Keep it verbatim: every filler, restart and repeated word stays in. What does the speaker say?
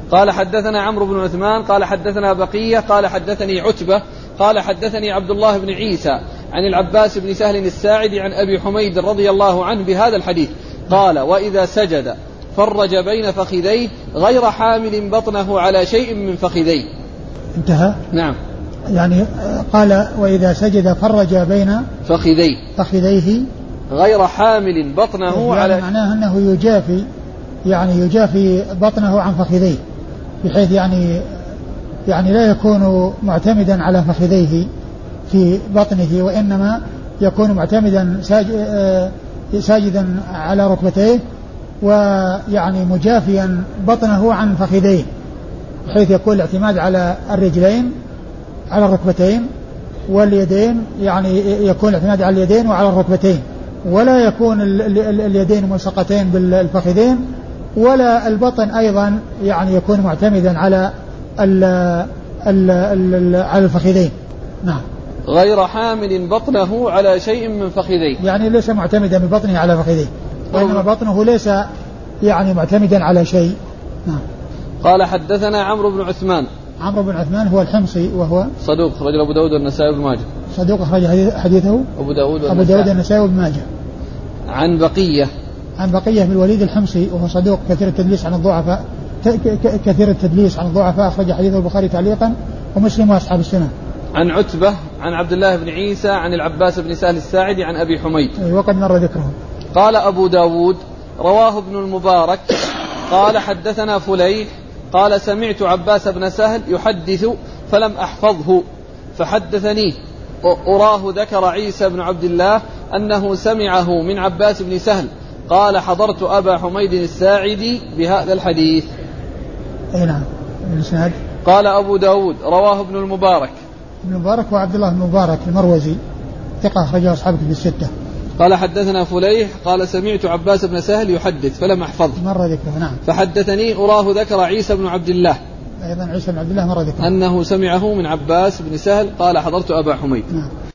قال حدثنا عمرو بن عثمان قال حدثنا بقية قال حدثني عتبة قال حدثني عبد الله بن عيسى عن العباس بن سهل الساعدي عن أبي حميد رضي الله عنه بهذا الحديث قال وإذا سجد فرج بين فخذيه غير حامل بطنه على شيء من فخذيه. انتهى. نعم. يعني قال وإذا سجد فرج بين فخذيه فخذيه غير حامل بطنه يعني على معناه أنه يجافي يعني يجافي بطنه عن فخذيه بحيث يعني يعني لا يكون معتمدا على فخذيه في بطنه وإنما يكون معتمدا ساجدا على ركبتيه ويعني مجافيا بطنه عن فخذيه بحيث يكون الاعتماد على الرجلين على الركبتين واليدين يعني يكون الاعتماد على اليدين وعلى الركبتين ولا يكون اليدين ملصقتين بالفخذين ولا البطن أيضا يعني يكون معتمدا على ال ال ال على الفخذين. نعم. غير حامل بطنه على شيء من فخذيه يعني ليس معتمدا ببطنه على فخذيه وإنما بطنه ليس يعني معتمدا على شيء. نعم. قال حدثنا عمرو بن عثمان. عمرو بن عثمان هو الحمصي وهو صدوق أخرج أبو داود والنسائي وابن ماجه. صدوق أخرج حديثه أبو داود أبو داود والنسائي وابن ماجه. عن بقية عن بقية بن الوليد الحمصي وهو صدوق كثير التدليس عن الضعفاء كثير التدليس عن الضعفاء أخرج حديثه البخاري تعليقا ومسلم وأصحاب السنن. عن عتبة عن عبد الله بن عيسى عن العباس بن سهل الساعدي عن أبي حميد وقد مر ذكره. قال أبو داود رواه ابن المبارك قال حدثنا فليح قال سمعت عباس بن سهل يحدث فلم أحفظه فحدثني أراه ذكر عيسى بن عبد الله أنه سمعه من عباس بن سهل قال حضرت أبا حميد الساعدي بهذا الحديث. أي نعم. قال أبو داود رواه ابن المبارك. ابن المبارك وعبد الله بن المبارك المروزي ثقة أخرجه أصحابه في الستة. قال حدثنا فليح قال سمعت عباس بن سهل يحدث فلم أحفظه مر ذكره. نعم. فحدثني أراه ذكر عيسى بن عبد الله أيضا عيسى بن عبد الله مر ذكره أنه سمعه من عباس بن سهل قال حضرت أبا حميد. نعم.